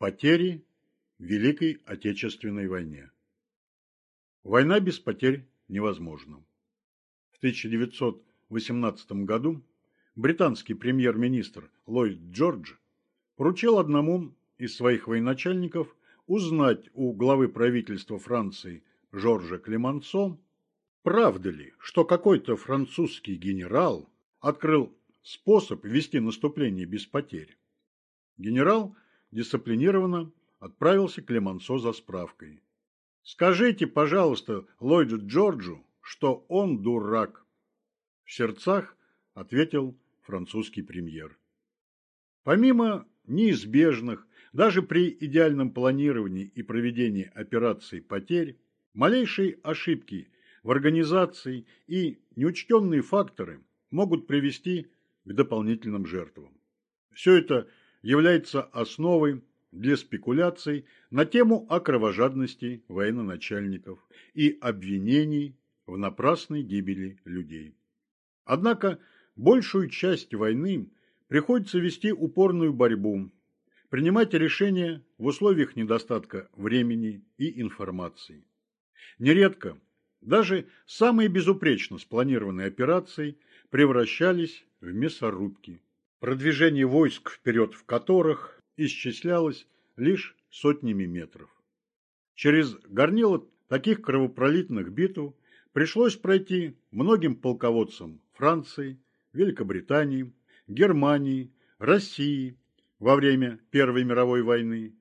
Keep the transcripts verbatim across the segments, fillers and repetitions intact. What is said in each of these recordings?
Потери в Великой Отечественной войне. Война без потерь невозможна. В тысяча девятьсот восемнадцатом году британский премьер-министр Ллойд Джордж поручил одному из своих военачальников узнать у главы правительства Франции Жоржа Клемансо, правда ли, что какой-то французский генерал открыл способ вести наступление без потерь. Генерал дисциплинированно отправился к Клемансо за справкой. «Скажите, пожалуйста, Ллойду Джорджу, что он дурак», – в сердцах ответил французский премьер. Помимо неизбежных, даже при идеальном планировании и проведении операций потерь, малейшие ошибки в организации и неучтенные факторы могут привести к дополнительным жертвам. Все это является основой для спекуляций на тему о кровожадности военачальников и обвинений в напрасной гибели людей. Однако большую часть войны приходится вести упорную борьбу, принимать решения в условиях недостатка времени и информации. Нередко даже самые безупречно спланированные операции превращались в мясорубки, продвижение войск вперед в которых исчислялось лишь сотнями метров. Через горнило таких кровопролитных битв пришлось пройти многим полководцам Франции, Великобритании, Германии, России во время Первой мировой войны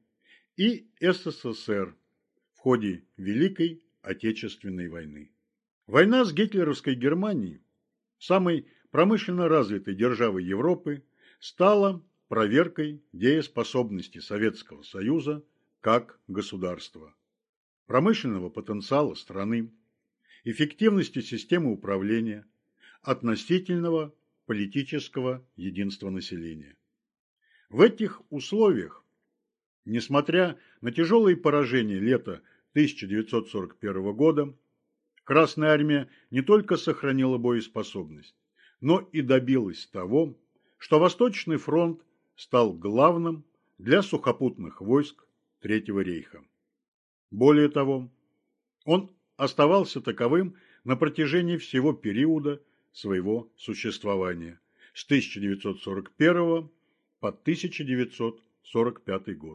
и СССР в ходе Великой Отечественной войны. Война с гитлеровской Германией, самой промышленно развитой державой Европы, стала проверкой дееспособности Советского Союза как государства, промышленного потенциала страны, эффективности системы управления, относительного политического единства населения. В этих условиях, несмотря на тяжелые поражения лета тысяча девятьсот сорок первого года, Красная Армия не только сохранила боеспособность, но и добилась того, что Восточный фронт стал главным для сухопутных войск Третьего рейха. Более того, он оставался таковым на протяжении всего периода своего существования с тысяча девятьсот сорок первого по тысяча девятьсот сорок пятый год.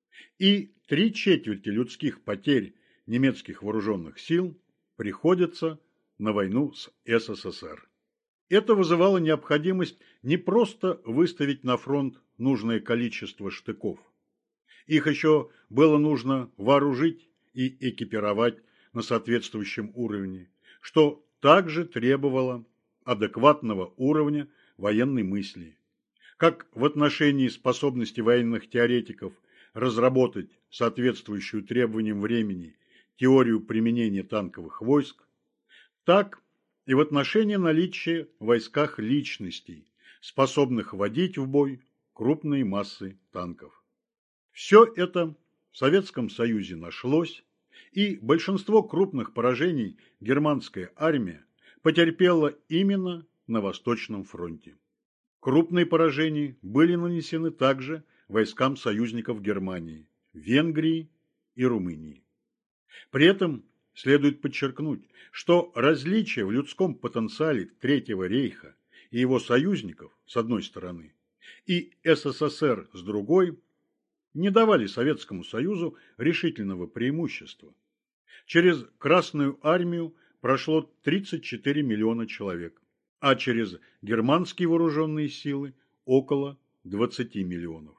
И три четверти людских потерь немецких вооруженных сил приходится на войну с СССР. Это вызывало необходимость не просто выставить на фронт нужное количество штыков. Их еще было нужно вооружить и экипировать на соответствующем уровне, что также требовало адекватного уровня военной мысли, как в отношении способности военных теоретиков разработать соответствующую требованиям времени теорию применения танковых войск, так и в отношении наличия в войсках личностей, способных водить в бой крупные массы танков. Все это в Советском Союзе нашлось, и большинство крупных поражений германская армия потерпела именно на Восточном фронте. Крупные поражения были нанесены также войскам союзников Германии, Венгрии и Румынии. При этом следует подчеркнуть, что различия в людском потенциале Третьего рейха и его союзников с одной стороны и СССР с другой не давали Советскому Союзу решительного преимущества. Через Красную армию прошло тридцать четыре миллиона человек, а через германские вооруженные силы около двадцати миллионов.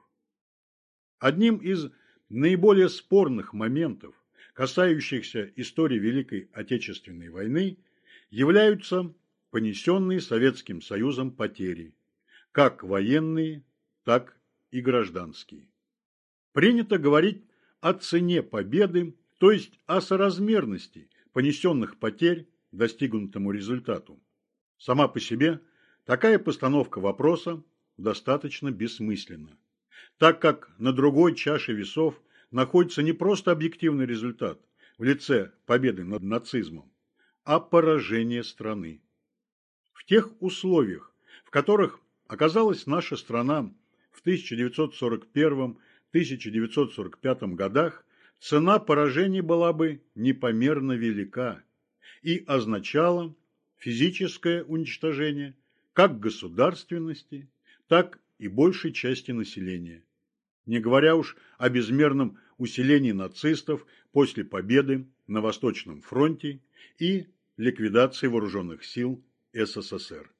Одним из наиболее спорных моментов, касающихся истории Великой Отечественной войны, являются понесенные Советским Союзом потери, как военные, так и гражданские. Принято говорить о цене победы, то есть о соразмерности понесенных потерь достигнутому результату. Сама по себе такая постановка вопроса достаточно бессмысленна, так как на другой чаше весов находится не просто объективный результат в лице победы над нацизмом, а поражение страны. В тех условиях, в которых оказалась наша страна в тысяча девятьсот сорок первом тысяча девятьсот сорок пятом годах цена поражений была бы непомерно велика и означала физическое уничтожение как государственности, так и большей части населения, не говоря уж о безмерном усилении нацистов после победы на Восточном фронте и ликвидации вооруженных сил СССР.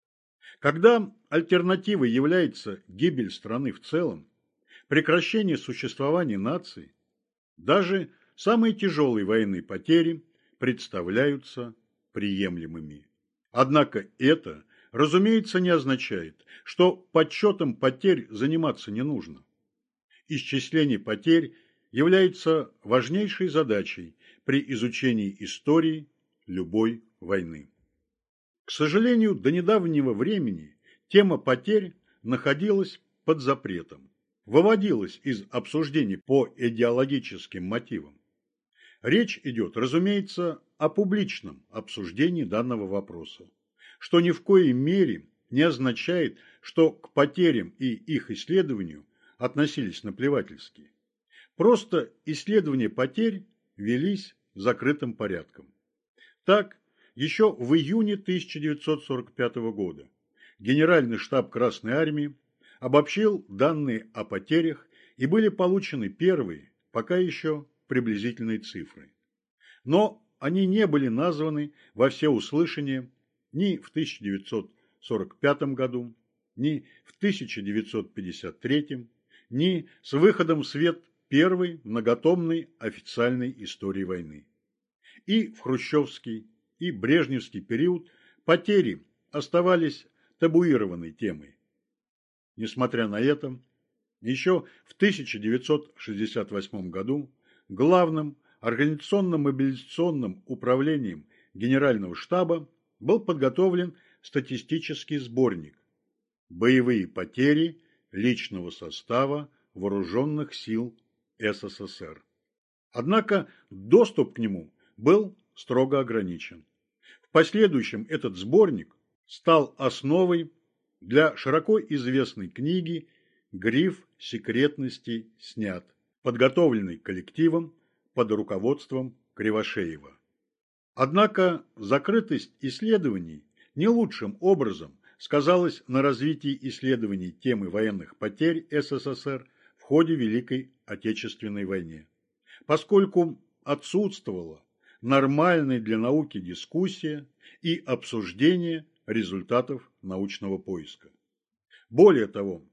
Когда альтернативой является гибель страны в целом, прекращение существования нации, даже самые тяжелые военные потери представляются приемлемыми. Однако это, разумеется, не означает, что подсчетом потерь заниматься не нужно. Исчисление потерь является важнейшей задачей при изучении истории любой войны. К сожалению, до недавнего времени тема потерь находилась под запретом, выводилась из обсуждений по идеологическим мотивам. Речь идет, разумеется, о публичном обсуждении данного вопроса, что ни в коей мере не означает, что к потерям и их исследованию относились наплевательски. Просто исследования потерь велись закрытым порядком. Так, еще в июне тысяча девятьсот сорок пятого года Генеральный штаб Красной Армии обобщил данные о потерях и были получены первые, пока еще приблизительные цифры. Но они не были названы во всеуслышание ни в тысяча девятьсот сорок пятом году, ни в тысяча девятьсот пятьдесят третьем, ни с выходом в свет первой многотомной официальной истории войны. И в хрущевский, и брежневский период потери оставались табуированной темой. Несмотря на это, еще в тысяча девятьсот шестьдесят восьмом году главным организационно-мобилизационным управлением Генерального штаба был подготовлен статистический сборник «Боевые потери личного состава вооруженных сил СССР». Однако доступ к нему был строго ограничен. В последующем этот сборник стал основой для широко известной книги «Гриф секретности снят», подготовленной коллективом под руководством Кривошеева. Однако закрытость исследований не лучшим образом сказалась на развитии исследований темы военных потерь СССР в ходе Великой Отечественной войны, поскольку отсутствовала нормальная для науки дискуссия и обсуждение результатов научного поиска. Более того,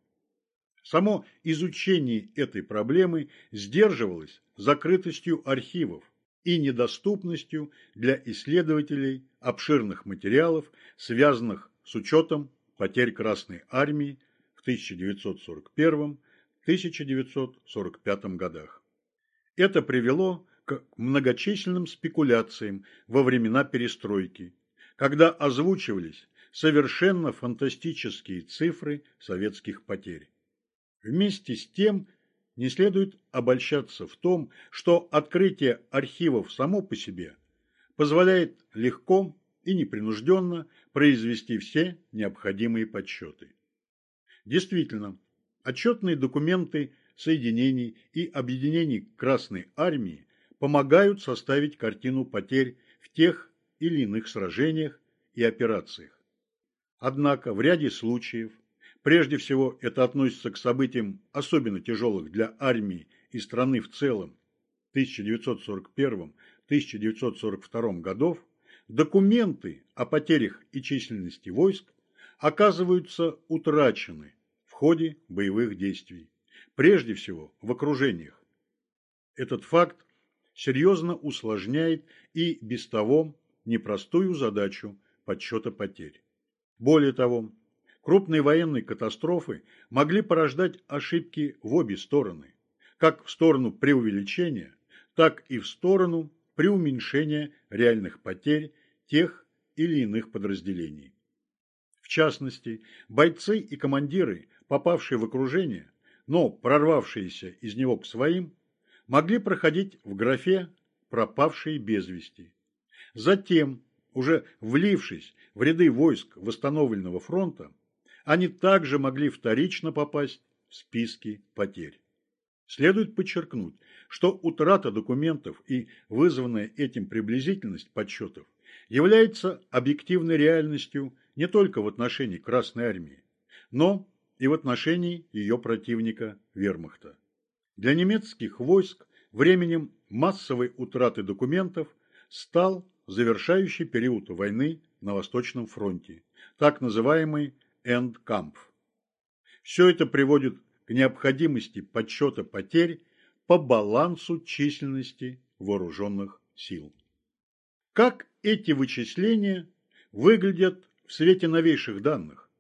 само изучение этой проблемы сдерживалось закрытостью архивов и недоступностью для исследователей обширных материалов, связанных с учетом потерь Красной Армии в тысяча девятьсот сорок первом — тысяча девятьсот сорок пятом годах. Это привело к многочисленным спекуляциям во времена перестройки, когда озвучивались совершенно фантастические цифры советских потерь. Вместе с тем не следует обольщаться в том, что открытие архивов само по себе позволяет легко и непринужденно произвести все необходимые подсчеты. Действительно, отчетные документы соединений и объединений Красной Армии помогают составить картину потерь в тех или иных сражениях и операциях. Однако в ряде случаев, прежде всего это относится к событиям особенно тяжелых для армии и страны в целом тысяча девятьсот сорок первом — тысяча девятьсот сорок втором годов, документы о потерях и численности войск оказываются утрачены в ходе боевых действий, прежде всего в окружениях. Этот факт серьезно усложняет и без того непростую задачу подсчета потерь. Более того, крупные военные катастрофы могли порождать ошибки в обе стороны, как в сторону преувеличения, так и в сторону преуменьшения реальных потерь тех или иных подразделений. В частности, бойцы и командиры, попавшие в окружение, но прорвавшиеся из него к своим, могли проходить в графе «пропавшие без вести». Затем, уже влившись в ряды войск восстановленного фронта, они также могли вторично попасть в списки потерь. Следует подчеркнуть, что утрата документов и вызванная этим приблизительность подсчетов является объективной реальностью не только в отношении Красной Армии, но и в отношении ее противника вермахта. Для немецких войск временем массовой утраты документов стал завершающий период войны на Восточном фронте, так называемый Endkampf. Все это приводит к необходимости подсчета потерь по балансу численности вооруженных сил. Как эти вычисления выглядят в свете новейших данных?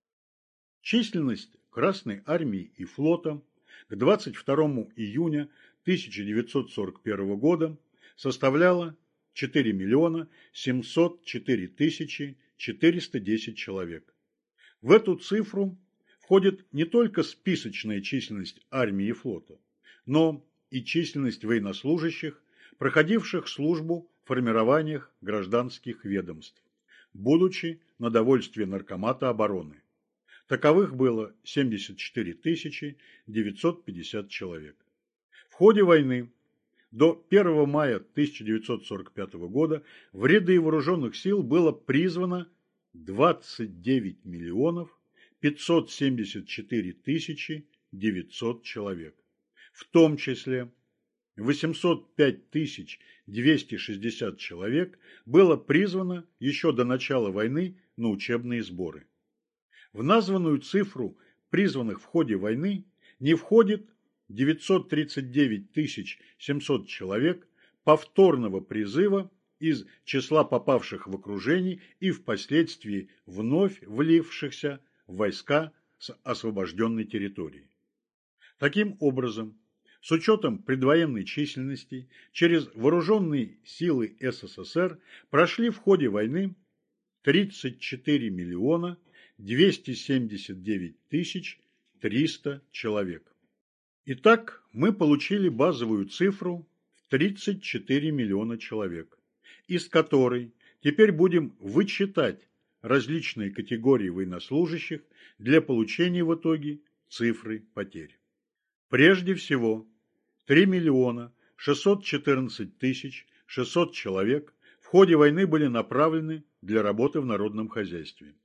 Численность Красной Армии и флота к двадцать второму июня тысяча девятьсот сорок первого года составляла четыре миллиона семьсот четыре тысячи четыреста десять человек. В эту цифру входит не только списочная численность армии и флота, но и численность военнослужащих, проходивших службу в формированиях гражданских ведомств, будучи на довольстве Наркомата обороны. Таковых было семьдесят четыре тысячи девятьсот пятьдесят человек. В ходе войны до первого мая тысяча девятьсот сорок пятого года в ряды вооруженных сил было призвано двадцать девять миллионов пятьсот семьдесят четыре тысячи девятьсот человек, в том числе восемьсот пять тысяч двести шестьдесят человек было призвано еще до начала войны на учебные сборы. В названную цифру призванных в ходе войны не входит девятьсот тридцать девять тысяч семьсот человек повторного призыва из числа попавших в окружение и впоследствии вновь влившихся в войска с освобожденной территории. Таким образом, с учетом предвоенной численности, через вооруженные силы СССР прошли в ходе войны тридцать четыре миллиона двести семьдесят девять тысяч триста человек. Итак, мы получили базовую цифру в тридцать четыре миллиона человек, из которой теперь будем вычитать различные категории военнослужащих для получения в итоге цифры потерь. Прежде всего, три миллиона шестьсот четырнадцать тысяч шестьсот человек в ходе войны были направлены для работы в народном хозяйстве.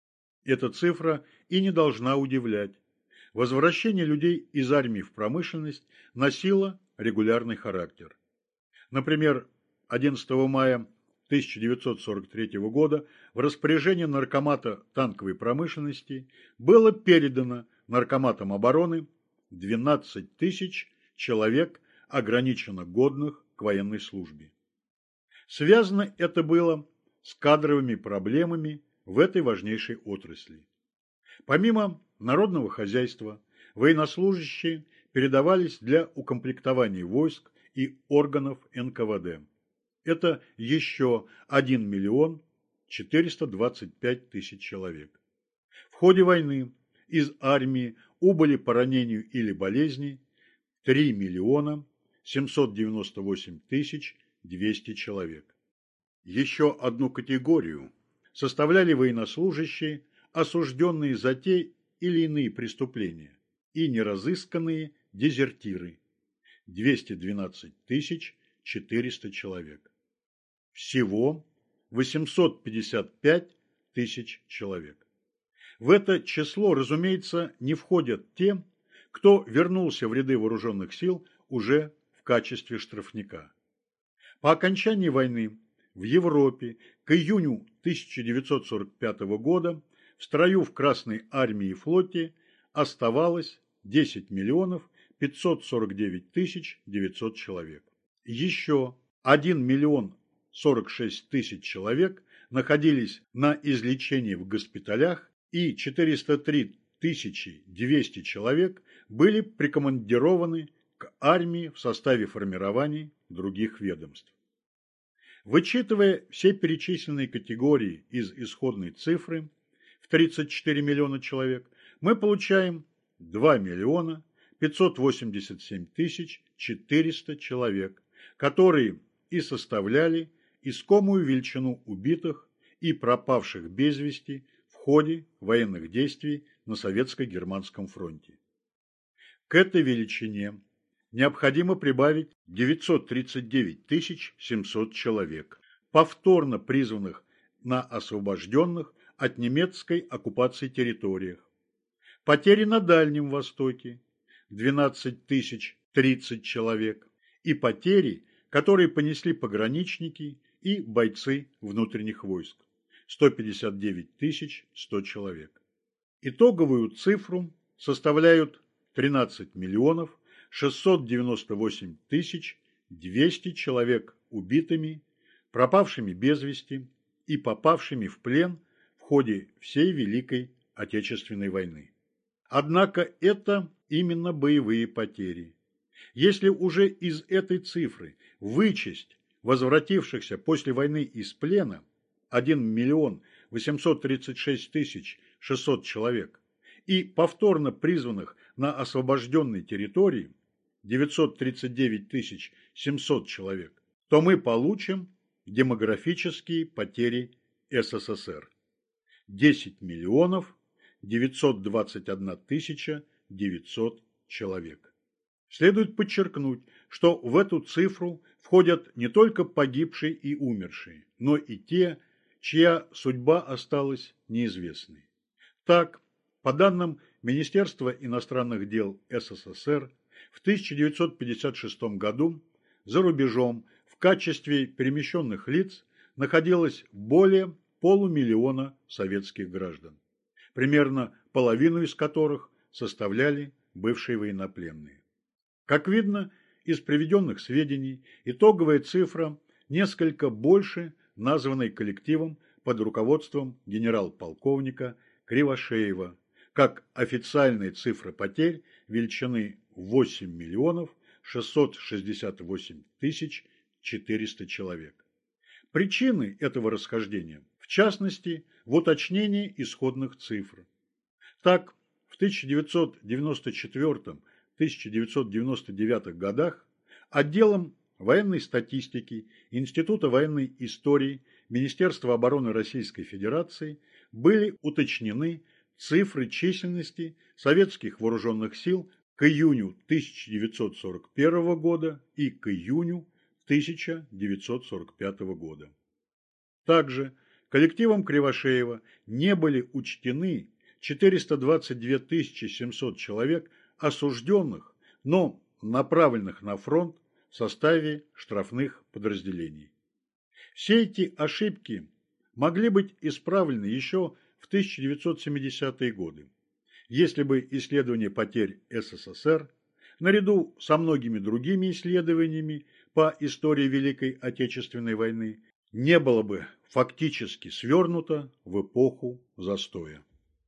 Эта цифра и не должна удивлять. Возвращение людей из армии в промышленность носило регулярный характер. Например, одиннадцатого мая тысяча девятьсот сорок третьего года в распоряжение Наркомата танковой промышленности было передано Наркоматом обороны двенадцать тысяч человек ограниченно годных к военной службе. Связано это было с кадровыми проблемами в этой важнейшей отрасли. Помимо народного хозяйства, военнослужащие передавались для укомплектования войск и органов эн ка вэ дэ. Это еще один миллион четыреста двадцать пять тысяч человек. В ходе войны из армии убыли по ранению или болезни три миллиона семьсот девяносто восемь тысяч двести человек. Еще одну категорию составляли военнослужащие, осужденные за те или иные преступления, и неразысканные дезертиры – двести двенадцать тысяч четыреста человек. Всего восемьсот пятьдесят пять тысяч человек. В это число, разумеется, не входят те, кто вернулся в ряды вооруженных сил уже в качестве штрафника. По окончании войны в Европе к июню тысяча девятьсот сорок пятого года в строю в Красной армии и флоте оставалось десять миллионов пятьсот сорок девять тысяч девятьсот человек. Еще один миллион сорок шесть тысяч человек находились на излечении в госпиталях, и четыреста три тысячи двести человек были прикомандированы к армии в составе формирований других ведомств. Вычитывая все перечисленные категории из исходной цифры в тридцать четыре миллиона человек, мы получаем два миллиона пятьсот восемьдесят семь тысяч четыреста человек, которые и составляли искомую величину убитых и пропавших без вести в ходе военных действий на Советско-Германском фронте. К этой величине необходимо прибавить девятьсот тридцать девять тысяч семьсот человек, повторно призванных на освобожденных от немецкой оккупации территориях. Потери на Дальнем Востоке – двенадцать тысяч тридцать человек. И потери, которые понесли пограничники и бойцы внутренних войск – сто пятьдесят девять тысяч сто человек. Итоговую цифру составляют тринадцать миллионов шестьсот девяносто восемь тысяч двести человек убитыми, пропавшими без вести и попавшими в плен в ходе всей Великой Отечественной войны. Однако это именно боевые потери. Если уже из этой цифры вычесть возвратившихся после войны из плена один миллион восемьсот тридцать шесть тысяч шестьсот человек и повторно призванных на освобожденной территории девятьсот тридцать девять тысяч семьсот человек, то мы получим демографические потери СССР – десять миллионов девятьсот двадцать одна тысяча девятьсот человек. Следует подчеркнуть, что в эту цифру входят не только погибшие и умершие, но и те, чья судьба осталась неизвестной. Так, по данным Министерства иностранных дел СССР, в тысяча девятьсот пятьдесят шестом году за рубежом в качестве перемещенных лиц находилось более полумиллиона советских граждан, примерно половину из которых составляли бывшие военнопленные. Как видно из приведенных сведений, итоговая цифра несколько больше названной коллективом под руководством генерал-полковника Кривошеева, как официальная цифра потерь величины восемь миллионов шестьсот шестьдесят восемь тысяч четыреста человек. Причины этого расхождения, в частности, в уточнении исходных цифр. Так, в тысяча девятьсот девяносто четвёртом — тысяча девятьсот девяносто девятом годах отделом военной статистики Института военной истории Министерства обороны Российской Федерации были уточнены цифры численности советских вооруженных сил к июню тысяча девятьсот сорок первого года и к июню тысяча девятьсот сорок пятого года. Также коллективом Кривошеева не были учтены четыреста двадцать две тысячи семьсот человек осужденных, но направленных на фронт в составе штрафных подразделений. Все эти ошибки могли быть исправлены еще в тысяча девятьсот семидесятые годы, если бы исследование потерь СССР, наряду со многими другими исследованиями по истории Великой Отечественной войны, не было бы фактически свернуто в эпоху застоя.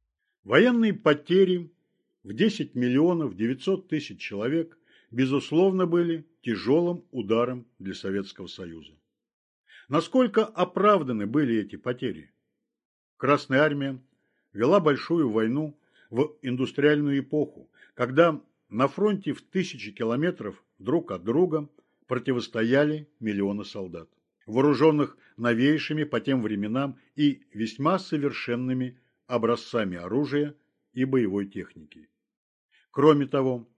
Военные потери в десять миллионов девятьсот тысяч человек, безусловно, были тяжелым ударом для Советского Союза. Насколько оправданы были эти потери? Красная армия вела большую войну в индустриальную эпоху, когда на фронте в тысячи километров друг от друга противостояли миллионы солдат, вооруженных новейшими по тем временам и весьма совершенными образцами оружия и боевой техники. Кроме того,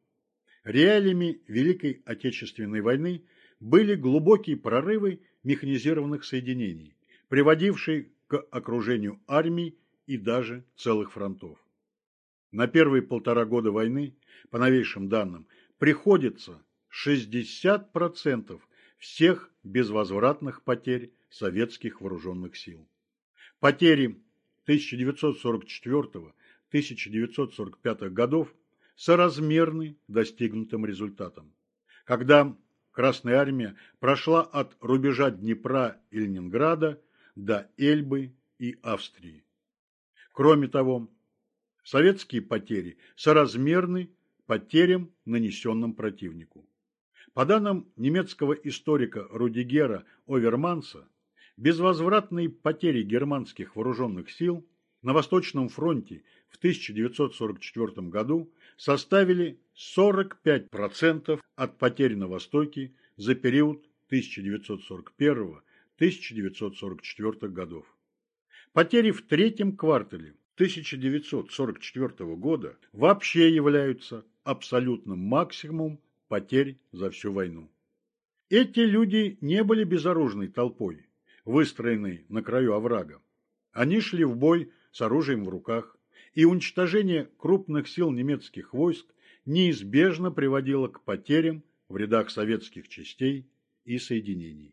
реалиями Великой Отечественной войны были глубокие прорывы механизированных соединений, приводившие к окружению армий и даже целых фронтов. На первые полтора года войны, по новейшим данным, приходится шестьдесят процентов всех безвозвратных потерь советских вооруженных сил. Потери тысяча девятьсот сорок четвёртого — тысяча девятьсот сорок пятого годов соразмерны достигнутым результатам, когда Красная армия прошла от рубежа Днепра и Ленинграда до Эльбы и Австрии. Кроме того, советские потери соразмерны потерям, нанесенным противнику. По данным немецкого историка Рудигера Оверманса, безвозвратные потери германских вооруженных сил на Восточном фронте в тысяча девятьсот сорок четвёртом году составили сорок пять процентов от потерь на Востоке за период тысяча девятьсот сорок первого — тысяча девятьсот сорок четвёртого годов. Потери в третьем квартале тысяча девятьсот сорок четвёртого года вообще являются абсолютным максимумом потерь за всю войну. Эти люди не были безоружной толпой, выстроенной на краю оврага. Они шли в бой с оружием в руках, и уничтожение крупных сил немецких войск неизбежно приводило к потерям в рядах советских частей и соединений.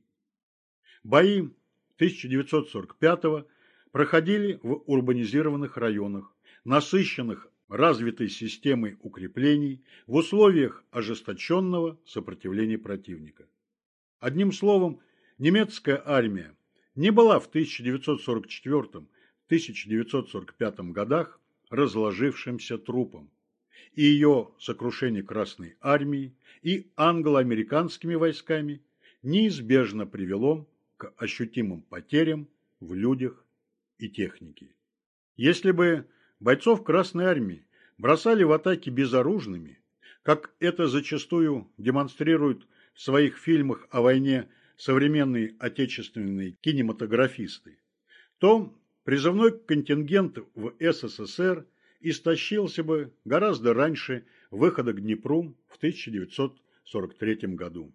Бои тысяча девятьсот сорок пятого проходили в урбанизированных районах, насыщенных развитой системой укреплений в условиях ожесточенного сопротивления противника. Одним словом, немецкая армия не была в тысяча девятьсот сорок четвёртом — тысяча девятьсот сорок пятом годах разложившимся трупом, и ее сокрушение Красной армией и англо-американскими войсками неизбежно привело к ощутимым потерям в людях и технике. Если бы бойцов Красной армии бросали в атаки безоружными, как это зачастую демонстрируют в своих фильмах о войне современные отечественные кинематографисты, то призывной контингент в СССР истощился бы гораздо раньше выхода к Днепру в тысяча девятьсот сорок третьем году.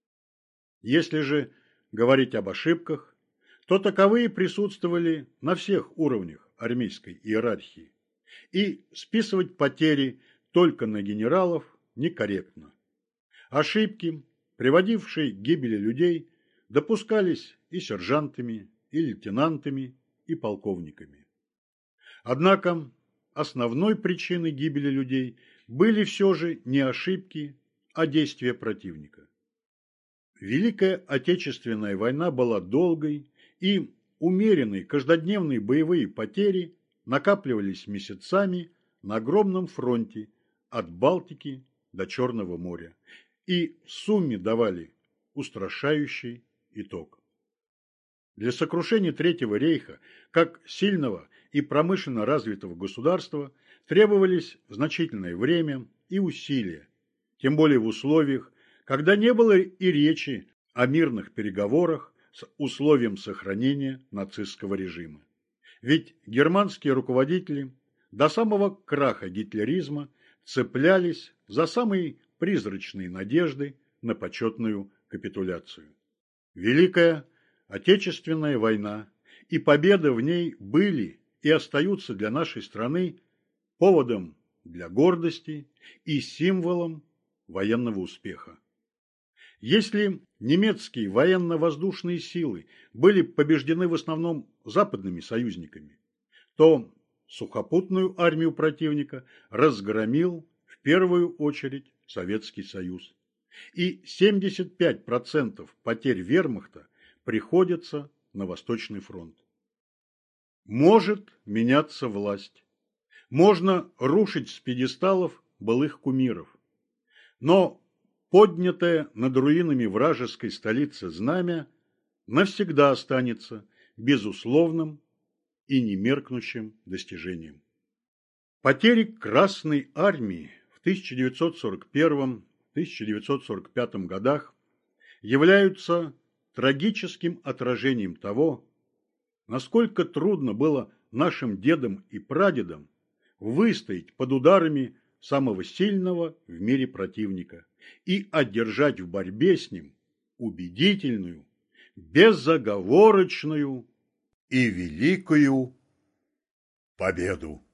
Если же говорить об ошибках, то таковые присутствовали на всех уровнях армейской иерархии, и списывать потери только на генералов некорректно. Ошибки, приводившие к гибели людей, допускались и сержантами, и лейтенантами, и полковниками. Однако основной причиной гибели людей были все же не ошибки, а действия противника. Великая Отечественная война была долгой, и умеренные каждодневные боевые потери накапливались месяцами на огромном фронте от Балтики до Черного моря и в сумме давали устрашающий итог. Для сокрушения Третьего рейха, как сильного и промышленно развитого государства, требовались значительное время и усилия, тем более в условиях, когда не было и речи о мирных переговорах с условием сохранения нацистского режима. Ведь германские руководители до самого краха гитлеризма цеплялись за самые призрачные надежды на почетную капитуляцию. Великая Отечественная война и победа в ней были и остаются для нашей страны поводом для гордости и символом военного успеха. Если немецкие военно-воздушные силы были побеждены в основном западными союзниками, то сухопутную армию противника разгромил в первую очередь Советский Союз. И семьдесят пять процентов потерь вермахта приходится на Восточный фронт. Может меняться власть. Можно рушить с пьедесталов былых кумиров. Но поднятое над руинами вражеской столицы знамя навсегда останется безусловным и немеркнущим достижением. Потери Красной армии в тысяча девятьсот сорок первом — тысяча девятьсот сорок пятом годах являются трагическим отражением того, насколько трудно было нашим дедам и прадедам выстоять под ударами самого сильного в мире противника и одержать в борьбе с ним убедительную, безоговорочную и великую победу.